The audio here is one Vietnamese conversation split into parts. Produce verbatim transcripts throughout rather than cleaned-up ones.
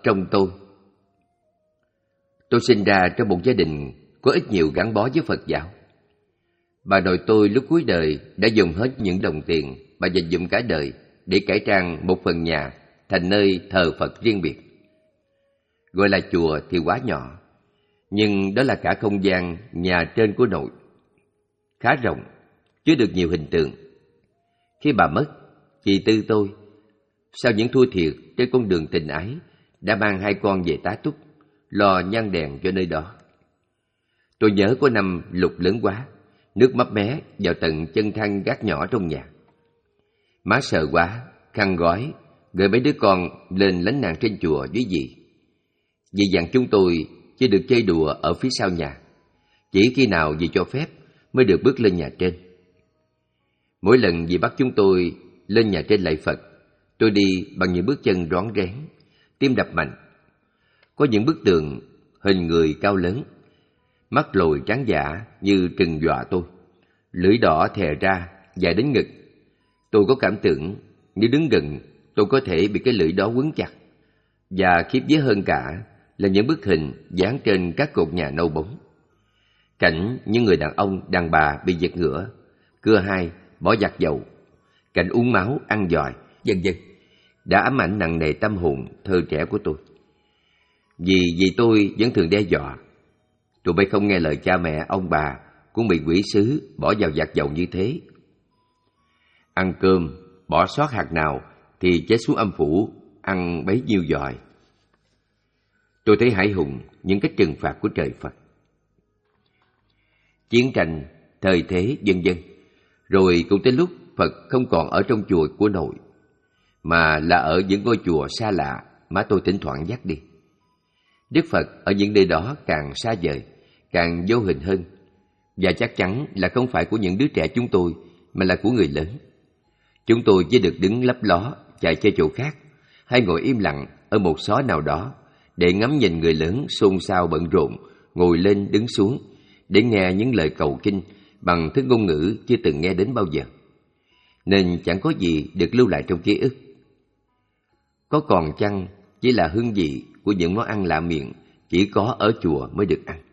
trong tôi. Tôi sinh ra trong một gia đình có ít nhiều gắn bó với Phật giáo. Bà nội tôi lúc cuối đời đã dùng hết những đồng tiền bà dành dụm cả đời để cải trang một phần nhà thành nơi thờ Phật riêng biệt. Gọi là chùa thì quá nhỏ, nhưng đó là cả không gian nhà trên của nội. Khá rộng, chứa được nhiều hình tượng. Khi bà mất, chị Tư tôi, sau những thua thiệt trên con đường tình ái, đã mang hai con về tá túc, lo nhang đèn cho nơi đó. Tôi nhớ có năm lụt lớn quá, nước mấp mé vào tận chân thang gác nhỏ trong nhà. Má sợ quá, khăn gói, gửi mấy đứa con lên lánh nạn trên chùa với dì. Dì dặn chúng tôi chỉ được chơi đùa ở phía sau nhà, chỉ khi nào dì cho phép mới được bước lên nhà trên. Mỗi lần dì bắt chúng tôi lên nhà trên lạy Phật, tôi đi bằng những bước chân rón rén, tim đập mạnh. Có những bức tượng hình người cao lớn, mắt lồi trắng giả như trừng dọa tôi, lưỡi đỏ thè ra dài đến ngực. Tôi có cảm tưởng nếu đứng gần tôi có thể bị cái lưỡi đó quấn chặt. Và khiếp vía hơn cả là những bức hình dán trên các cột nhà nâu bóng. Cảnh những người đàn ông, đàn bà bị giật ngửa, cưa hai, bỏ giặt dầu, cảnh uống máu, ăn giòi, vân vân đã ám ảnh nặng nề tâm hồn thơ trẻ của tôi. Vì vì tôi vẫn thường đe dọa, tụi bay không nghe lời cha mẹ, ông bà cũng bị quỷ sứ bỏ vào giặt dầu như thế. Ăn cơm, bỏ sót hạt nào thì chết xuống âm phủ, ăn bấy nhiêu giòi. Tôi thấy hãi hùng những cách trừng phạt của trời Phật. Chiến tranh, thời thế, vân vân. Rồi cũng tới lúc Phật không còn ở trong chùa của nội, mà là ở những ngôi chùa xa lạ mà tôi thỉnh thoảng dắt đi. Đức Phật ở những nơi đó càng xa vời, càng vô hình hơn, và chắc chắn là không phải của những đứa trẻ chúng tôi, mà là của người lớn. Chúng tôi chỉ được đứng lấp ló, chạy chơi chỗ khác, hay ngồi im lặng ở một xó nào đó để ngắm nhìn người lớn xôn xao bận rộn, ngồi lên đứng xuống, để nghe những lời cầu kinh bằng thứ ngôn ngữ chưa từng nghe đến bao giờ, nên chẳng có gì được lưu lại trong ký ức. Có còn chăng chỉ là hương vị của những món ăn lạ miệng chỉ có ở chùa mới được ăn.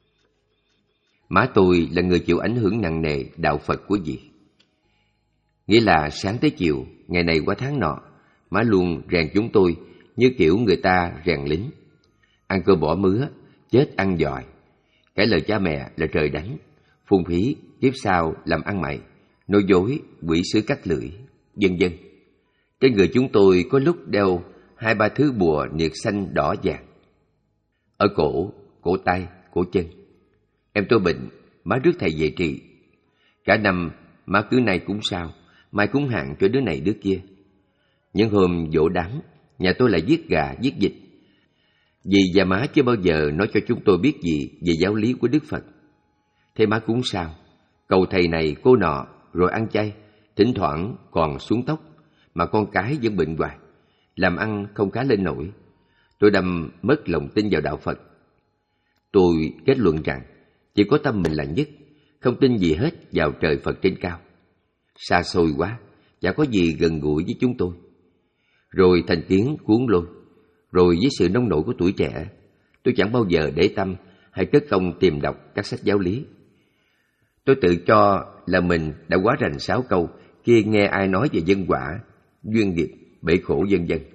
Má tôi là người chịu ảnh hưởng nặng nề đạo Phật của dì. Nghĩa là sáng tới chiều, ngày này qua tháng nọ, má luôn rèn chúng tôi như kiểu người ta rèn lính. Ăn cơm bỏ mứa, chết ăn giòi. Cái lời cha mẹ là trời đánh, phung phí, kiếp sau làm ăn mày, nói dối, quỷ sứ cắt lưỡi, vân vân. Trên người chúng tôi có lúc đeo hai ba thứ bùa niệt xanh đỏ vàng. Ở cổ, cổ tay, cổ chân. Em tôi bệnh, má rước thầy về trị. Cả năm má cứ nay cúng sao, mai cúng hạn cho đứa này đứa kia. Những hôm giỗ đám, nhà tôi lại giết gà, giết vịt. Dì và má chưa bao giờ nói cho chúng tôi biết gì về giáo lý của Đức Phật. Thế má cúng sao, cầu thầy này cô nọ, rồi ăn chay, thỉnh thoảng còn xuống tóc, mà con cái vẫn bệnh hoài, làm ăn không khá lên nổi. Tôi đâm mất lòng tin vào đạo Phật. Tôi kết luận rằng chỉ có tâm mình là nhất, không tin gì hết vào trời Phật trên cao. Xa xôi quá, chả có gì gần gũi với chúng tôi. Rồi thành kiến cuốn lôi, rồi với sự nông nổi của tuổi trẻ, tôi chẳng bao giờ để tâm hay cất công tìm đọc các sách giáo lý. Tôi tự cho là mình đã quá rành sáu câu khi nghe ai nói về nhân quả, duyên nghiệp, bể khổ vân vân.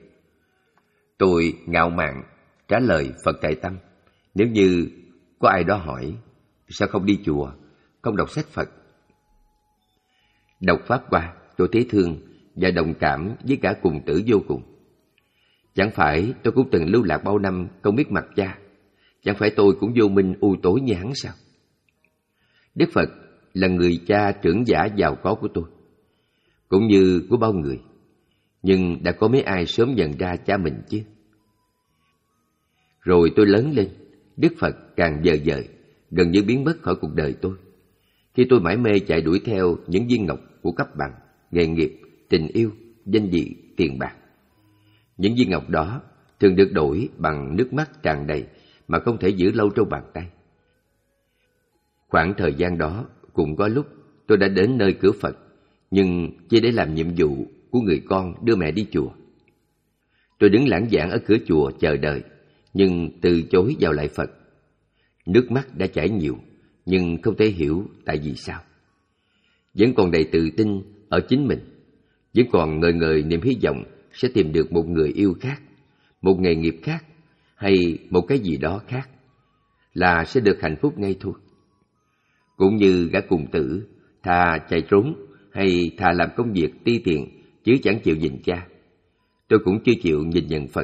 Tôi ngạo mạn trả lời Phật tại tâm. Nếu như có ai đó hỏi sao không đi chùa, không đọc sách Phật. Đọc pháp qua, tôi thấy thương và đồng cảm với cả cùng tử vô cùng. Chẳng phải tôi cũng từng lưu lạc bao năm không biết mặt cha, chẳng phải tôi cũng vô minh u tối như hắn sao? Đức Phật là người cha trưởng giả giàu có của tôi, cũng như của bao người. Nhưng đã có mấy ai sớm nhận ra cha mình chứ? Rồi tôi lớn lên, Đức Phật càng dời dời, gần như biến mất khỏi cuộc đời tôi. Khi tôi mải mê chạy đuổi theo những viên ngọc của cấp bằng, nghề nghiệp, tình yêu, danh vị, tiền bạc. Những viên ngọc đó thường được đổi bằng nước mắt tràn đầy mà không thể giữ lâu trong bàn tay. Khoảng thời gian đó cũng có lúc tôi đã đến nơi cửa Phật, nhưng chỉ để làm nhiệm vụ của người con đưa mẹ đi chùa. Tôi đứng lãng vảng ở cửa chùa chờ đợi, nhưng từ chối vào lại Phật. Nước mắt đã chảy nhiều, nhưng không thể hiểu tại vì sao. Vẫn còn đầy tự tin ở chính mình, vẫn còn ngời ngời niềm hy vọng sẽ tìm được một người yêu khác, một nghề nghiệp khác, hay một cái gì đó khác, là sẽ được hạnh phúc ngay thôi. Cũng như gã cùng tử, thà chạy trốn hay thà làm công việc ti tiện chứ chẳng chịu nhìn cha, tôi cũng chưa chịu nhìn nhận Phật.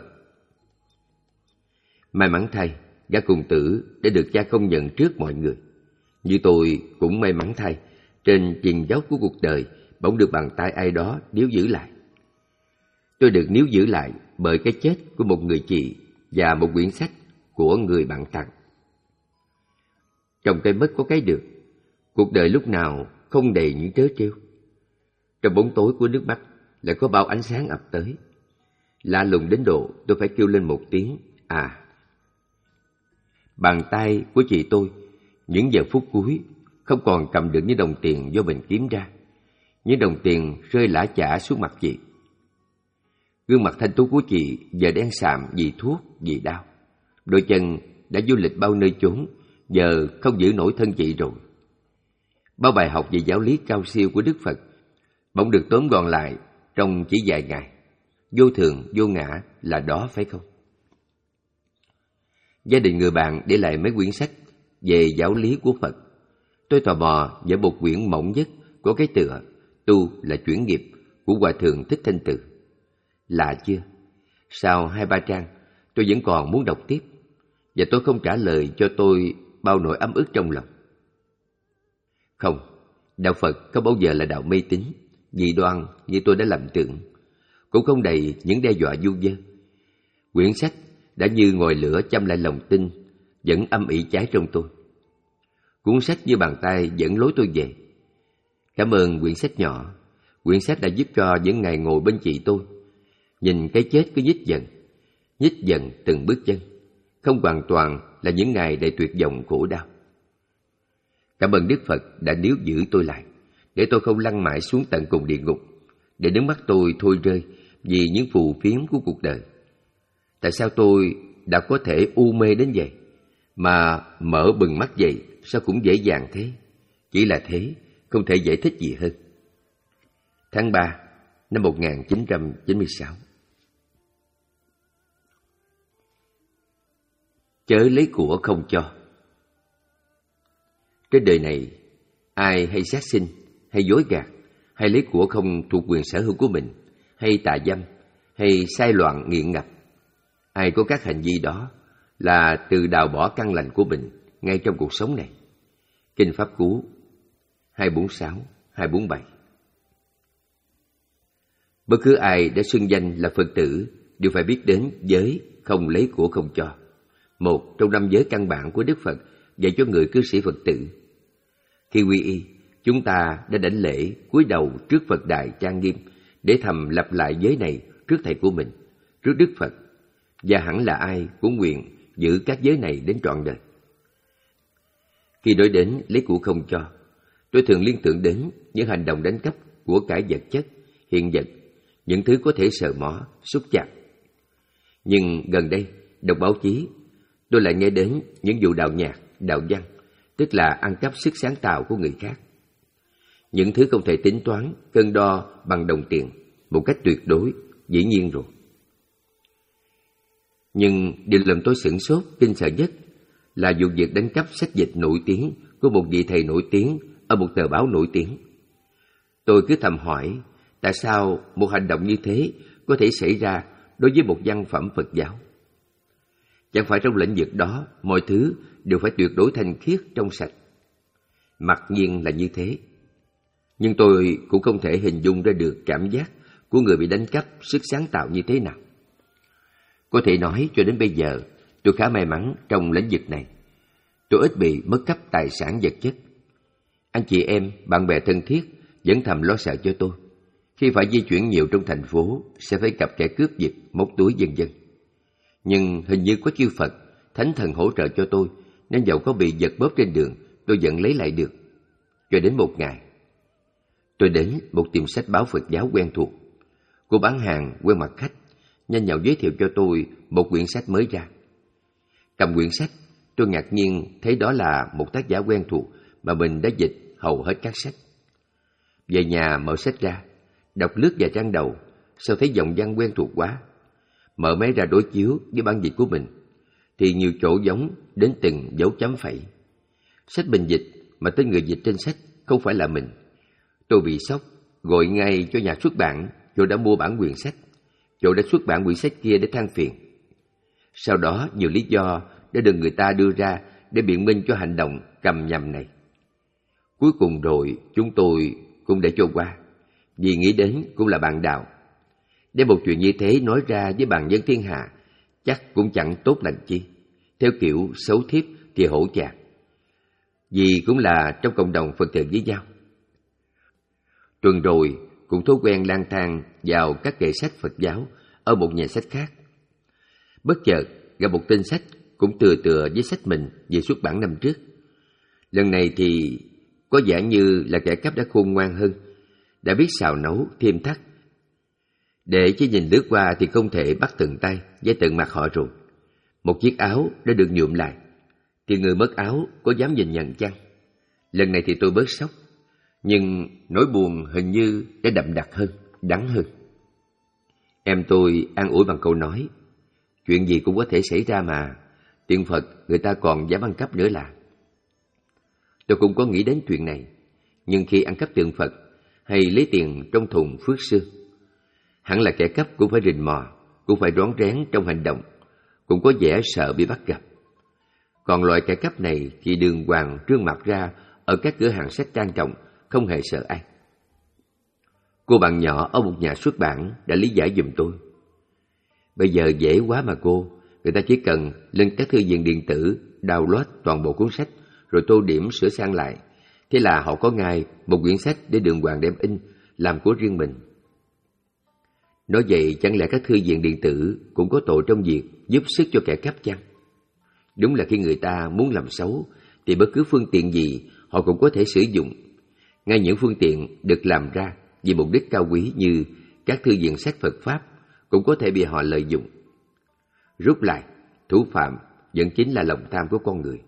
May mắn thay, gã cùng tử đã được cha công nhận trước mọi người. Như tôi cũng may mắn thay, trên chuyền dốc của cuộc đời bỗng được bàn tay ai đó níu giữ lại. Tôi được níu giữ lại bởi cái chết của một người chị và một quyển sách của người bạn tặng. Trong cái mất có cái được, cuộc đời lúc nào không đầy những trớ trêu. Trong bóng tối của nước mắt lại có bao ánh sáng ập tới. Lạ lùng đến độ tôi phải kêu lên một tiếng à. Bàn tay của chị tôi những giờ phút cuối không còn cầm được những đồng tiền do mình kiếm ra. Những đồng tiền rơi lả chả xuống mặt chị. Gương mặt thanh tú của chị giờ đen sạm vì thuốc, vì đau. Đôi chân đã du lịch bao nơi chốn, giờ không giữ nổi thân chị rồi. Bao bài học về giáo lý cao siêu của Đức Phật bỗng được tóm gọn lại trong chỉ vài ngày. Vô thường, vô ngã là đó phải không? Gia đình người bạn để lại mấy quyển sách về giáo lý của Phật. Tôi tò mò vào một quyển mỏng nhất có cái tựa Tu là chuyển nghiệp của Hòa Thượng Thích Thanh Từ. Lạ chưa? Sau hai ba trang, tôi vẫn còn muốn đọc tiếp, và tôi không trả lời cho tôi bao nỗi ấm ức trong lòng. Không, đạo Phật không bao giờ là đạo mê tín, dị đoan như tôi đã lầm tưởng, cũng không đầy những đe dọa vu vơ. Quyển sách đã như ngòi lửa châm lại lòng tin vẫn âm ỉ cháy trong tôi. Cuốn sách như bàn tay dẫn lối tôi về. Cảm ơn quyển sách nhỏ. Quyển sách đã giúp cho những ngày ngồi bên chị tôi, nhìn cái chết cứ nhích dần, nhích dần từng bước chân, không hoàn toàn là những ngày đầy tuyệt vọng khổ đau. Cảm ơn Đức Phật đã níu giữ tôi lại, để tôi không lăn mãi xuống tận cùng địa ngục, để nước mắt tôi thôi rơi vì những phù phiếm của cuộc đời. Tại sao tôi đã có thể u mê đến vậy, mà mở bừng mắt dậy sao cũng dễ dàng thế? Chỉ là thế, không thể giải thích gì hơn. Tháng ba năm một nghìn chín trăm chín mươi sáu. Chớ lấy của không cho. Trên đời này, ai hay sát sinh, hay dối gạt, hay lấy của không thuộc quyền sở hữu của mình, hay tà dâm, hay sai loạn nghiện ngập, ai có các hành vi đó là từ đào bỏ căn lành của mình ngay trong cuộc sống này. Kinh Pháp Cú hai bốn sáu, hai bốn bảy. Bất cứ ai đã xưng danh là Phật tử đều phải biết đến giới không lấy của không cho, một trong năm giới căn bản của Đức Phật dạy cho người cư sĩ Phật tử. Khi quy y, chúng ta đã đảnh lễ cúi đầu trước Phật đài trang nghiêm để thầm lặp lại giới này trước thầy của mình, trước Đức Phật, và hẳn là ai cũng nguyện giữ các giới này đến trọn đời. Khi nói đến lấy của không cho, tôi thường liên tưởng đến những hành động đánh cắp của cải vật chất, hiện vật, những thứ có thể sờ mó, xúc chạm. Nhưng gần đây, đọc báo chí, tôi lại nghe đến những vụ đạo nhạc, đạo văn, tức là ăn cắp sức sáng tạo của người khác. Những thứ không thể tính toán, cân đo bằng đồng tiền một cách tuyệt đối, dĩ nhiên rồi. Nhưng điều làm tôi sửng sốt, kinh sợ nhất là vụ việc đánh cắp sách dịch nổi tiếng của một vị thầy nổi tiếng ở một tờ báo nổi tiếng. Tôi cứ thầm hỏi, tại sao một hành động như thế có thể xảy ra đối với một văn phẩm Phật giáo? Chẳng phải trong lĩnh vực đó mọi thứ đều phải tuyệt đối thanh khiết trong sạch? Mặc nhiên là như thế. Nhưng tôi cũng không thể hình dung ra được cảm giác của người bị đánh cắp sức sáng tạo như thế nào. Có thể nói cho đến bây giờ tôi khá may mắn trong lĩnh vực này. Tôi ít bị mất cắp tài sản vật chất. Anh chị em, bạn bè thân thiết vẫn thầm lo sợ cho tôi. Khi phải di chuyển nhiều trong thành phố sẽ phải gặp kẻ cướp giật, móc túi vân vân. Nhưng hình như có chư Phật, Thánh Thần hỗ trợ cho tôi, nên dẫu có bị giật bóp trên đường, tôi vẫn lấy lại được. Cho đến một ngày, tôi đến một tiệm sách báo Phật giáo quen thuộc. Cô bán hàng quen mặt khách, nhanh nhảu giới thiệu cho tôi một quyển sách mới ra. Cầm quyển sách, tôi ngạc nhiên thấy đó là một tác giả quen thuộc mà mình đã dịch hầu hết các sách. Về nhà mở sách ra, đọc lướt vài trang đầu, sao thấy dòng văn quen thuộc quá. Mở máy ra đối chiếu với bản dịch của mình, thì nhiều chỗ giống đến từng dấu chấm phẩy. Sách mình dịch mà tên người dịch trên sách không phải là mình. Tôi bị sốc, gọi ngay cho nhà xuất bản, chỗ đã mua bản quyền sách, chỗ đã xuất bản quyển sách kia để than phiền. Sau đó nhiều lý do đã được người ta đưa ra để biện minh cho hành động cầm nhầm này. Cuối cùng rồi chúng tôi cũng để cho qua, vì nghĩ đến cũng là bạn đạo. Để một chuyện như thế nói ra với bàn dân thiên hạ chắc cũng chẳng tốt lành chi, theo kiểu xấu thiếp thì hổ chạc, vì cũng là trong cộng đồng Phật tử với nhau. Tuần rồi cũng thói quen lang thang vào các kệ sách Phật giáo ở một nhà sách khác. Bất chợt gặp một tên sách cũng tựa tựa với sách mình về xuất bản năm trước. Lần này thì có vẻ như là kẻ cấp đã khôn ngoan hơn, đã biết xào nấu thêm thắt. Để chỉ nhìn lướt qua thì không thể bắt từng tay với từng mặt họ rồi. Một chiếc áo đã được nhuộm lại, thì người mất áo có dám nhìn nhận chăng? Lần này thì tôi bớt sốc, nhưng nỗi buồn hình như đã đậm đặc hơn, đắng hơn. Em tôi an ủi bằng câu nói, chuyện gì cũng có thể xảy ra mà, tiền Phật người ta còn dám ăn cắp nữa là. Tôi cũng có nghĩ đến chuyện này, nhưng khi ăn cắp tượng Phật hay lấy tiền trong thùng phước sương, hẳn là kẻ cắp cũng phải rình mò, cũng phải rón rén trong hành động, cũng có vẻ sợ bị bắt gặp. Còn loại kẻ cắp này thì đường hoàng trương mặt ra ở các cửa hàng sách trang trọng, không hề sợ ai. Cô bạn nhỏ ở một nhà xuất bản đã lý giải giùm tôi. Bây giờ dễ quá mà cô, người ta chỉ cần lên các thư viện điện tử, download toàn bộ cuốn sách, rồi tô điểm sửa sang lại. Thế là họ có ngay một quyển sách để đường hoàng đem in, làm của riêng mình. Nói vậy chẳng lẽ các thư viện điện tử cũng có tội trong việc giúp sức cho kẻ cắp chăng? Đúng là khi người ta muốn làm xấu thì bất cứ phương tiện gì họ cũng có thể sử dụng. Ngay những phương tiện được làm ra vì mục đích cao quý như các thư viện sách Phật Pháp cũng có thể bị họ lợi dụng. Rút lại, thủ phạm vẫn chính là lòng tham của con người.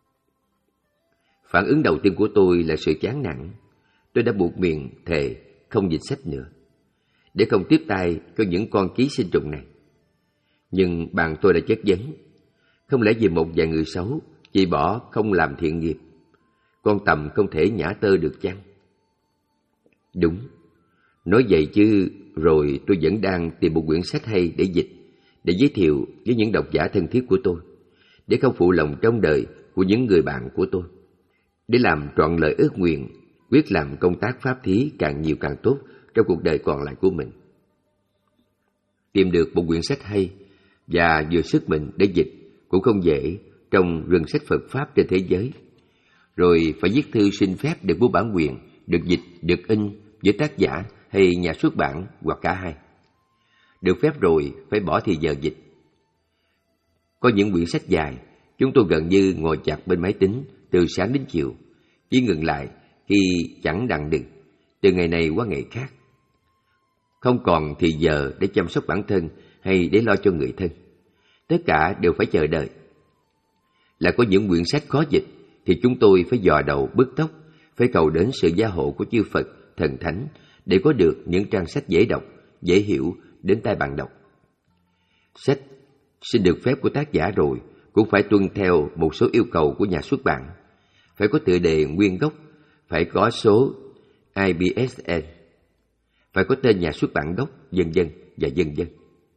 Phản ứng đầu tiên của tôi là sự chán nản. Tôi đã buộc miệng thề không dịch sách nữa, để không tiếp tay cho những con ký sinh trùng này. Nhưng bạn tôi đã chất vấn, không lẽ vì một vài người xấu chỉ bỏ không làm thiện nghiệp, con tầm không thể nhả tơ được chăng? Đúng, nói vậy chứ rồi tôi vẫn đang tìm một quyển sách hay để dịch, để giới thiệu với những độc giả thân thiết của tôi, để không phụ lòng trong đời của những người bạn của tôi, để làm trọn lời ước nguyện, quyết làm công tác pháp thí càng nhiều càng tốt trong cuộc đời còn lại của mình. Tìm được một quyển sách hay và vừa sức mình để dịch cũng không dễ trong rừng sách Phật Pháp trên thế giới. Rồi phải viết thư xin phép được mua bản quyền, được dịch, được in với tác giả hay nhà xuất bản hoặc cả hai. Được phép rồi phải bỏ thì giờ dịch. Có những quyển sách dài, chúng tôi gần như ngồi chặt bên máy tính từ sáng đến chiều, chỉ ngừng lại khi chẳng đặng đừng, từ ngày này qua ngày khác. Không còn thì giờ để chăm sóc bản thân hay để lo cho người thân. Tất cả đều phải chờ đợi. Là có những quyển sách khó dịch thì chúng tôi phải dò đầu bứt tóc, phải cầu đến sự gia hộ của chư Phật, thần thánh để có được những trang sách dễ đọc, dễ hiểu đến tai bạn đọc. Sách xin được phép của tác giả rồi cũng phải tuân theo một số yêu cầu của nhà xuất bản. Phải có tựa đề nguyên gốc, phải có số I B S N, phải có tên nhà xuất bản gốc, vân vân và vân vân.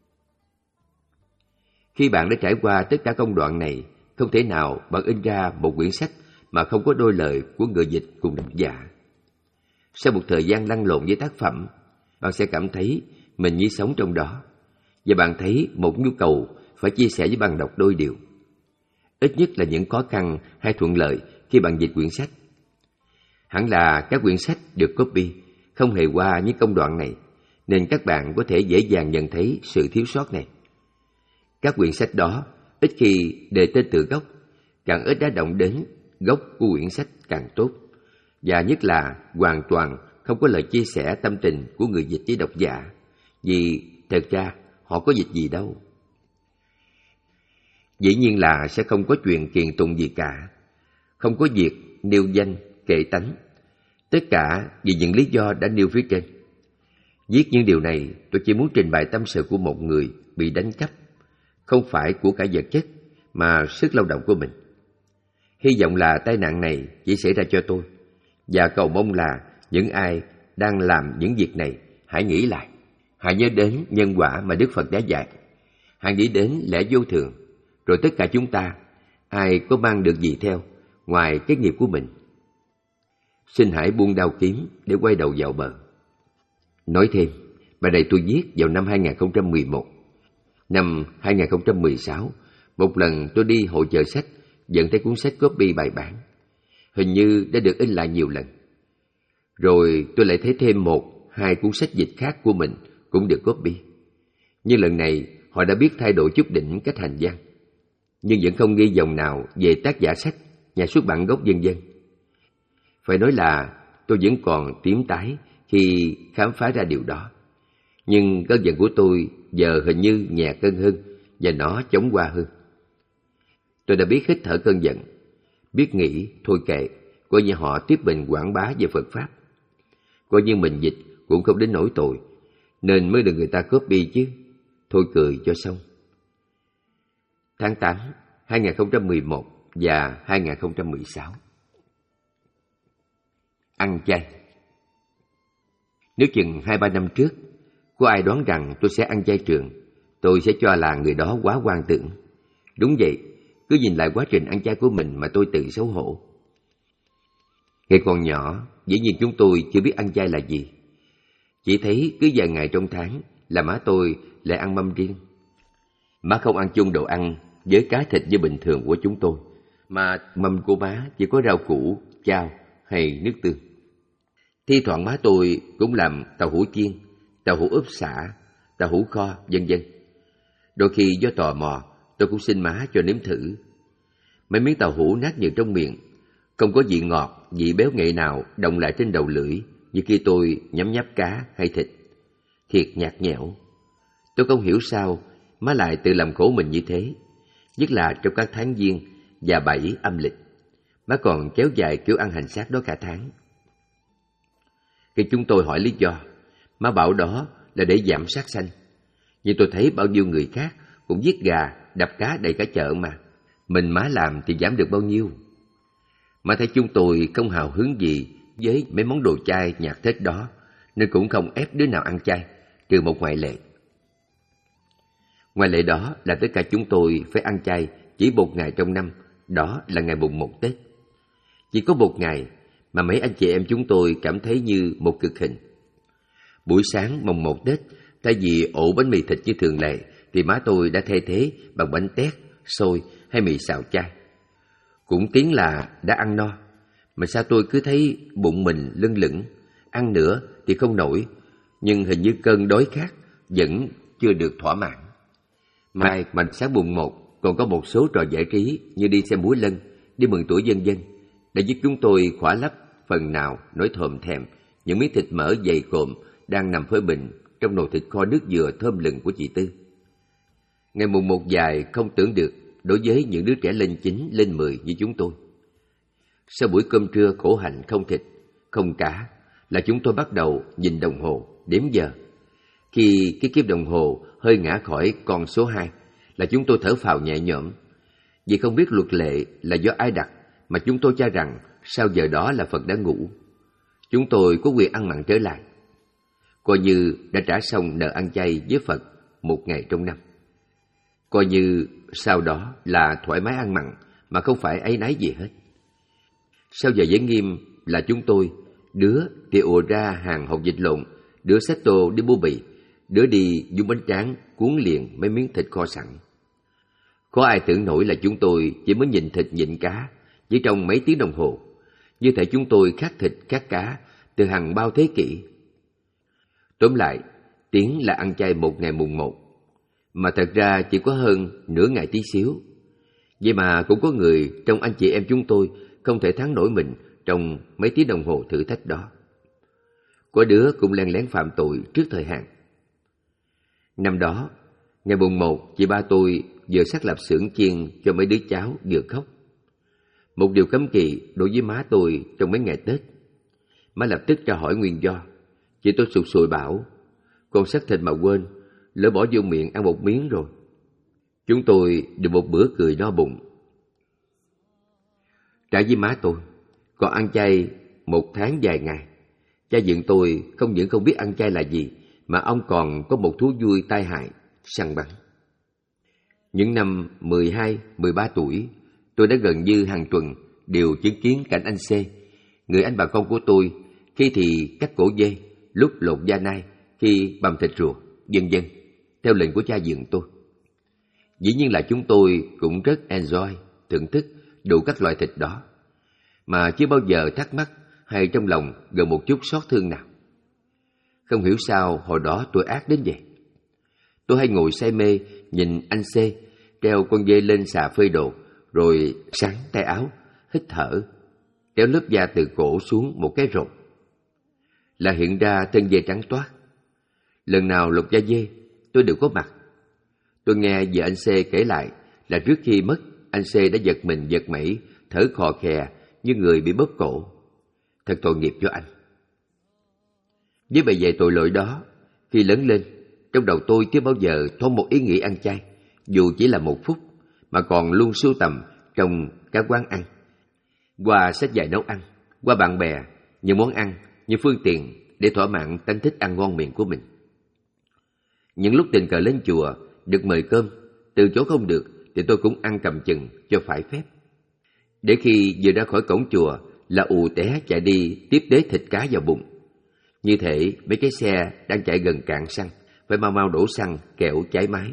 Khi bạn đã trải qua tất cả công đoạn này, không thể nào bạn in ra một quyển sách mà không có đôi lời của người dịch cùng độc giả. Sau một thời gian lăn lộn với tác phẩm, bạn sẽ cảm thấy mình như sống trong đó, và bạn thấy một nhu cầu phải chia sẻ với bạn đọc đôi điều. Ít nhất là những khó khăn hay thuận lợi khi bạn dịch quyển sách. Hẳn là các quyển sách được copy không hề qua những công đoạn này, nên các bạn có thể dễ dàng nhận thấy sự thiếu sót này. Các quyển sách đó ít khi đề tên từ gốc, càng ít đã động đến gốc của quyển sách càng tốt, và nhất là hoàn toàn không có lời chia sẻ tâm tình của người dịch với độc giả, vì thật ra họ có việc gì đâu. Dĩ nhiên là sẽ không có chuyện kiện tụng gì cả, không có việc nêu danh, kệ tánh. Tất cả vì những lý do đã nêu phía trên. Viết những điều này, tôi chỉ muốn trình bày tâm sự của một người bị đánh cắp, không phải của cả vật chất, mà sức lao động của mình. Hy vọng là tai nạn này chỉ xảy ra cho tôi, và cầu mong là những ai đang làm những việc này hãy nghĩ lại, hãy nhớ đến nhân quả mà Đức Phật đã dạy, hãy nghĩ đến lẽ vô thường, rồi tất cả chúng ta, ai có mang được gì theo ngoài cái nghiệp của mình. Xin hãy buông đao kiếm để quay đầu vào bờ. Nói thêm, bài này tôi viết vào năm hai nghìn không trăm mười một. Năm hai nghìn không trăm mười sáu, một lần tôi đi hội chợ sách, dẫn thấy cuốn sách copy bài bản. Hình như đã được in lại nhiều lần. Rồi tôi lại thấy thêm một, hai cuốn sách dịch khác của mình cũng được copy. Nhưng lần này họ đã biết thay đổi chút đỉnh cách hành văn, nhưng vẫn không ghi dòng nào về tác giả sách, nhà xuất bản gốc vân vân. Phải nói là tôi vẫn còn tím tái khi khám phá ra điều đó. Nhưng cơn giận của tôi giờ hình như nhẹ cơn hơn và nó chóng qua hơn. Tôi đã biết hít thở cơn giận, biết nghĩ thôi kệ, coi như họ tiếp mình quảng bá về Phật Pháp. Coi như mình dịch cũng không đến nỗi tội, nên mới được người ta copy chứ. Thôi cười cho xong. Tháng tám, hai nghìn không trăm mười một và hai nghìn không trăm mười sáu. Ăn chay. Nếu chừng hai ba năm trước, có ai đoán rằng tôi sẽ ăn chay trường, tôi sẽ cho là người đó quá hoang tưởng. Đúng vậy, cứ nhìn lại quá trình ăn chay của mình mà tôi tự xấu hổ. Khi còn nhỏ, dĩ nhiên chúng tôi chưa biết ăn chay là gì. Chỉ thấy cứ vài ngày trong tháng là má tôi lại ăn mâm riêng. Má không ăn chung đồ ăn với cá thịt như bình thường của chúng tôi, mà mâm của má chỉ có rau củ, chao hay nước tương. Thi thoảng má tôi cũng làm tàu hũ chiên, tàu hũ ướp sả, tàu hũ kho, vân vân. Đôi khi do tò mò, tôi cũng xin má cho nếm thử. Mấy miếng tàu hũ nát nhừ trong miệng, không có vị ngọt, vị béo ngậy nào đọng lại trên đầu lưỡi như khi tôi nhấm nháp cá hay thịt. Thiệt nhạt nhẽo. Tôi không hiểu sao má lại tự làm khổ mình như thế, nhất là trong các tháng giêng và bảy âm lịch. Má còn kéo dài kiểu ăn hành xác đó cả tháng. Khi chúng tôi hỏi lý do, má bảo đó là để giảm sát sanh. Nhưng tôi thấy bao nhiêu người khác cũng giết gà, đập cá đầy cả chợ mà. Mình má làm thì giảm được bao nhiêu. Má thấy chúng tôi không hào hứng gì với mấy món đồ chay nhạt thết đó, nên cũng không ép đứa nào ăn chay, trừ một ngoại lệ. Ngoại lệ đó là tất cả chúng tôi phải ăn chay chỉ một ngày trong năm, đó là ngày mùng một Tết. Chỉ có một ngày mà mấy anh chị em chúng tôi cảm thấy như một cực hình. Buổi sáng mùng một Tết, thay vì ổ bánh mì thịt như thường lệ, thì má tôi đã thay thế bằng bánh tét, xôi hay mì xào chay. Cũng tiếng là đã ăn no, mà sao tôi cứ thấy bụng mình lưng lửng, ăn nữa thì không nổi, nhưng hình như cơn đói khát vẫn chưa được thỏa mãn. Mai mà sáng mùng một còn có một số trò giải trí như đi xem múa lân, đi mừng tuổi vân vân, đã giúp chúng tôi khỏa lấp phần nào nỗi thòm thèm những miếng thịt mỡ dày cộm đang nằm phơi bình trong nồi thịt kho nước dừa thơm lừng của chị Tư. Ngày mùng một dài không tưởng được đối với những đứa trẻ lên chín, lên mười như chúng tôi. Sau buổi cơm trưa khổ hạnh không thịt, không cá, là chúng tôi bắt đầu nhìn đồng hồ, đếm giờ. Khi cái kim đồng hồ hơi ngã khỏi con số hai, là chúng tôi thở phào nhẹ nhõm. Vì không biết luật lệ là do ai đặt, mà chúng tôi cho rằng sau giờ đó là Phật đã ngủ. Chúng tôi có quyền ăn mặn trở lại, coi như đã trả xong nợ ăn chay với Phật một ngày trong năm. Coi như sau đó là thoải mái ăn mặn mà không phải áy náy gì hết. Sau giờ giới nghiêm là chúng tôi, đứa thì ùa ra hàng hột vịt lộn, đứa xách tô đi mua bì, đứa đi dùng bánh tráng cuốn liền mấy miếng thịt kho sẵn. Có ai tưởng nổi là chúng tôi chỉ mới nhìn thịt nhịn cá chỉ trong mấy tiếng đồng hồ, như thể chúng tôi khát thịt khát cá từ hàng bao thế kỷ. Tóm lại, tiếng là ăn chay một ngày mùng một, mà thật ra chỉ có hơn nửa ngày tí xíu. Vậy mà cũng có người trong anh chị em chúng tôi không thể thắng nổi mình trong mấy tiếng đồng hồ thử thách đó. Có đứa cũng len lén phạm tội trước thời hạn. Năm đó, Ngày mùng một, chị ba tôi vừa xác lập xưởng chiên cho mấy đứa cháu vừa khóc. Một điều cấm kỵ đối với má tôi trong mấy ngày Tết. Má lập tức tra hỏi nguyên do. Chị tôi sụt sùi bảo, con xắt thịt mà quên, lỡ bỏ vô miệng ăn một miếng rồi. Chúng tôi được một bữa cười no bụng. Trả với má tôi, còn ăn chay một tháng vài ngày. Cha dượng tôi không những không biết ăn chay là gì, mà ông còn có một thú vui tai hại, săn bắn. Những năm mười hai, mười ba tuổi, tôi đã gần như hàng tuần đều chứng kiến cảnh anh C, người anh bà con của tôi, khi thì cắt cổ dê, lúc lột da nai, khi bằm thịt rùa, vân vân, theo lệnh của cha dượng tôi. Dĩ nhiên là chúng tôi cũng rất enjoy, thưởng thức đủ các loại thịt đó, mà chưa bao giờ thắc mắc hay trong lòng gần một chút xót thương nào. Không hiểu sao hồi đó tôi ác đến vậy. Tôi hay ngồi say mê nhìn anh C treo con dê lên xà phơi đồ, rồi sắn tay áo, hít thở, kéo lớp da từ cổ xuống một cái rột, là hiện ra thân dê trắng toát. Lần nào lột da dê, tôi đều có mặt. Tôi nghe vợ anh C kể lại là trước khi mất, anh C đã giật mình giật mẩy, thở khò khè như người bị bóp cổ. Thật tội nghiệp cho anh. Với bề dày tội lỗi đó, khi lớn lên, trong đầu tôi chưa bao giờ thoáng một ý nghĩ ăn chay, dù chỉ là một phút, mà còn luôn sưu tầm trong các quán ăn, qua sách vở nấu ăn, qua bạn bè, những món ăn, những phương tiện để thỏa mãn tánh thích ăn ngon miệng của mình. Những lúc tình cờ lên chùa, được mời cơm, từ chỗ không được thì tôi cũng ăn cầm chừng cho phải phép. Để khi vừa ra khỏi cổng chùa là ù té chạy đi tiếp đế thịt cá vào bụng. Như thể mấy cái xe đang chạy gần cạn xăng, phải mau mau đổ xăng kẻo cháy máy.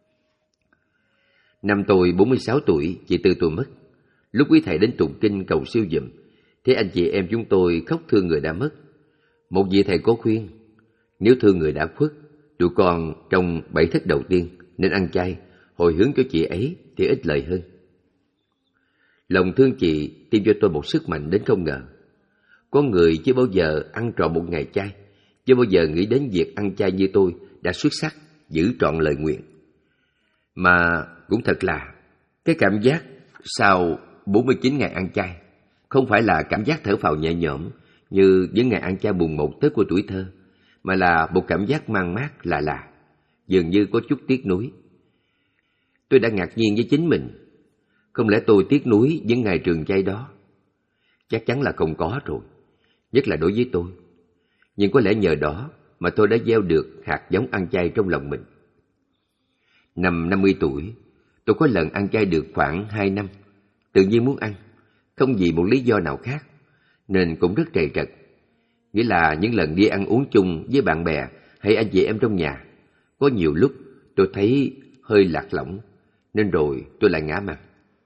Năm tôi bốn mươi sáu tuổi, chị Tư tôi mất. Lúc quý thầy đến tụng kinh cầu siêu giùm, thế anh chị em chúng tôi khóc thương người đã mất. Một vị thầy có khuyên, nếu thương người đã khuất, tụi con trong bảy thất đầu tiên nên ăn chay, hồi hướng cho chị ấy thì ít lợi hơn. Lòng thương chị tiêm cho tôi một sức mạnh đến không ngờ. Có người chưa bao giờ ăn trọn một ngày chay, chưa bao giờ nghĩ đến việc ăn chay như tôi đã xuất sắc, giữ trọn lời nguyện. Mà cũng thật là, cái cảm giác sau bốn mươi chín ngày ăn chay không phải là cảm giác thở phào nhẹ nhõm như những ngày ăn chay mùng một Tết của tuổi thơ, mà là một cảm giác mang mát lạ lạ, dường như có chút tiếc nuối. Tôi đã ngạc nhiên với chính mình, không lẽ tôi tiếc nuối những ngày trường chay đó? Chắc chắn là không có rồi, nhất là đối với tôi. Nhưng có lẽ nhờ đó mà tôi đã gieo được hạt giống ăn chay trong lòng mình. Năm năm mươi tuổi, tôi có lần ăn chay được khoảng hai năm, tự nhiên muốn ăn, không vì một lý do nào khác, nên cũng rất trầy trật. Nghĩa là những lần đi ăn uống chung với bạn bè hay anh chị em trong nhà, có nhiều lúc tôi thấy hơi lạc lõng, nên rồi tôi lại ngã mặn.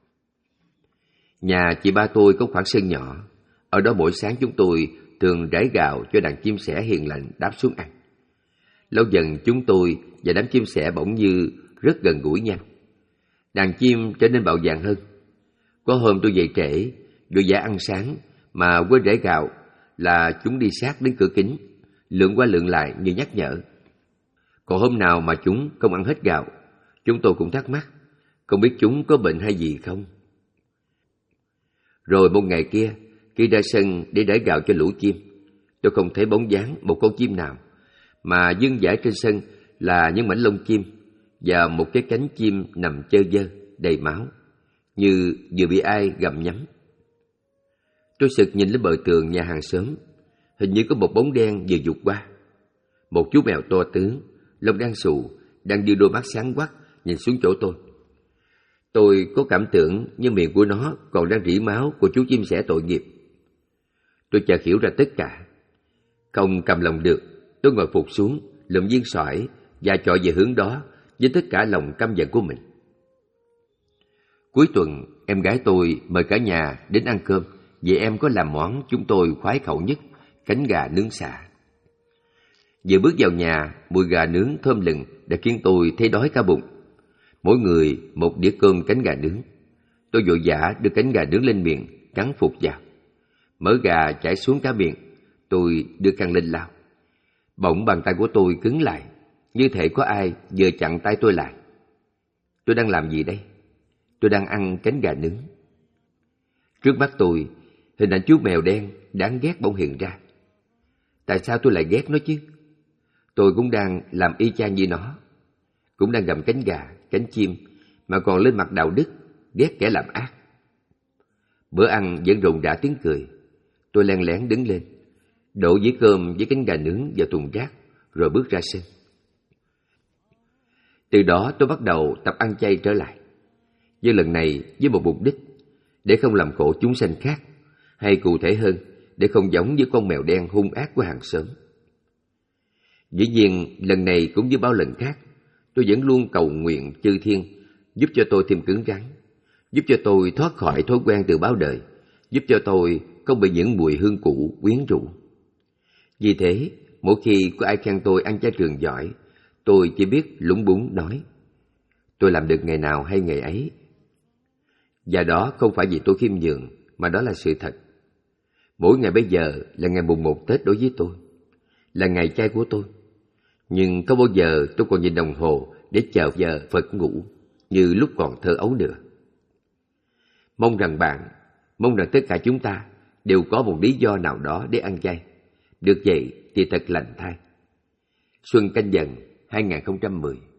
Nhà chị ba tôi có khoảng sân nhỏ, ở đó mỗi sáng chúng tôi thường rải gạo cho đàn chim sẻ hiền lành đáp xuống ăn. Lâu dần chúng tôi và đám chim sẻ bỗng như rất gần gũi nhau. Đàn chim trở nên bạo dạn hơn. Có hôm tôi dậy trễ, đội giả ăn sáng mà quên rải gạo là chúng đi sát đến cửa kính, lượn qua lượn lại như nhắc nhở. Còn hôm nào mà chúng không ăn hết gạo, chúng tôi cũng thắc mắc, không biết chúng có bệnh hay gì không. Rồi một ngày kia, khi ra sân để rải gạo cho lũ chim, tôi không thấy bóng dáng một con chim nào, mà dưng dải trên sân là những mảnh lông chim và một cái cánh chim nằm chơ vơ, đầy máu, như vừa bị ai gặm nhấm. Tôi sực nhìn lên bờ tường nhà hàng xóm, hình như có một bóng đen vừa vụt qua. Một chú mèo to tướng, lông đang xù, đang đưa đôi mắt sáng quắc nhìn xuống chỗ tôi. Tôi có cảm tưởng như miệng của nó còn đang rỉ máu của chú chim sẻ tội nghiệp. Tôi chợt hiểu ra tất cả. Không cầm lòng được, tôi ngồi phục xuống, lượm viên xoài và chọi về hướng đó với tất cả lòng căm giận của mình. Cuối tuần, em gái tôi mời cả nhà đến ăn cơm, vì em có làm món chúng tôi khoái khẩu nhất, cánh gà nướng sả. Vừa bước vào nhà, mùi gà nướng thơm lừng đã khiến tôi thấy đói cả bụng. Mỗi người một đĩa cơm cánh gà nướng. Tôi vội vã đưa cánh gà nướng lên miệng, cắn phục vào. Mỡ gà chảy xuống cả miệng, tôi đưa khăn lên lau. Bỗng bàn tay của tôi cứng lại, như thể có ai vừa chặn tay tôi lại. Tôi đang làm gì đây? Tôi đang ăn cánh gà nướng. Trước mắt tôi, hình ảnh chú mèo đen đáng ghét bỗng hiện ra. Tại sao tôi lại ghét nó chứ? Tôi cũng đang làm y chang như nó. Cũng đang gặm cánh gà, cánh chim, mà còn lên mặt đạo đức, ghét kẻ làm ác. Bữa ăn vẫn rộn rã tiếng cười. Tôi len lén đứng lên, đổ dĩa cơm với cánh gà nướng vào thùng rác, rồi bước ra sân. Từ đó tôi bắt đầu tập ăn chay trở lại. Nhưng lần này với một mục đích, để không làm khổ chúng sanh khác, hay cụ thể hơn, để không giống với con mèo đen hung ác của hàng xóm. Dĩ nhiên, lần này cũng như bao lần khác, tôi vẫn luôn cầu nguyện chư thiên giúp cho tôi thêm cứng rắn, giúp cho tôi thoát khỏi thói quen từ bao đời, giúp cho tôi không bị những mùi hương cũ quyến rũ. Vì thế, mỗi khi có ai khen tôi ăn chay trường giỏi, tôi chỉ biết lúng búng nói, tôi làm được ngày nào hay ngày ấy. Và đó không phải vì tôi khiêm nhường, mà đó là sự thật. Mỗi ngày bây giờ là ngày mùng một Tết đối với tôi, là ngày chay của tôi. Nhưng có bao giờ tôi còn nhìn đồng hồ để chờ giờ Phật ngủ như lúc còn thơ ấu nữa. Mong rằng bạn, mong rằng tất cả chúng ta đều có một lý do nào đó để ăn chay. Được vậy thì thật lành thay. Xuân Canh Dần hai không một không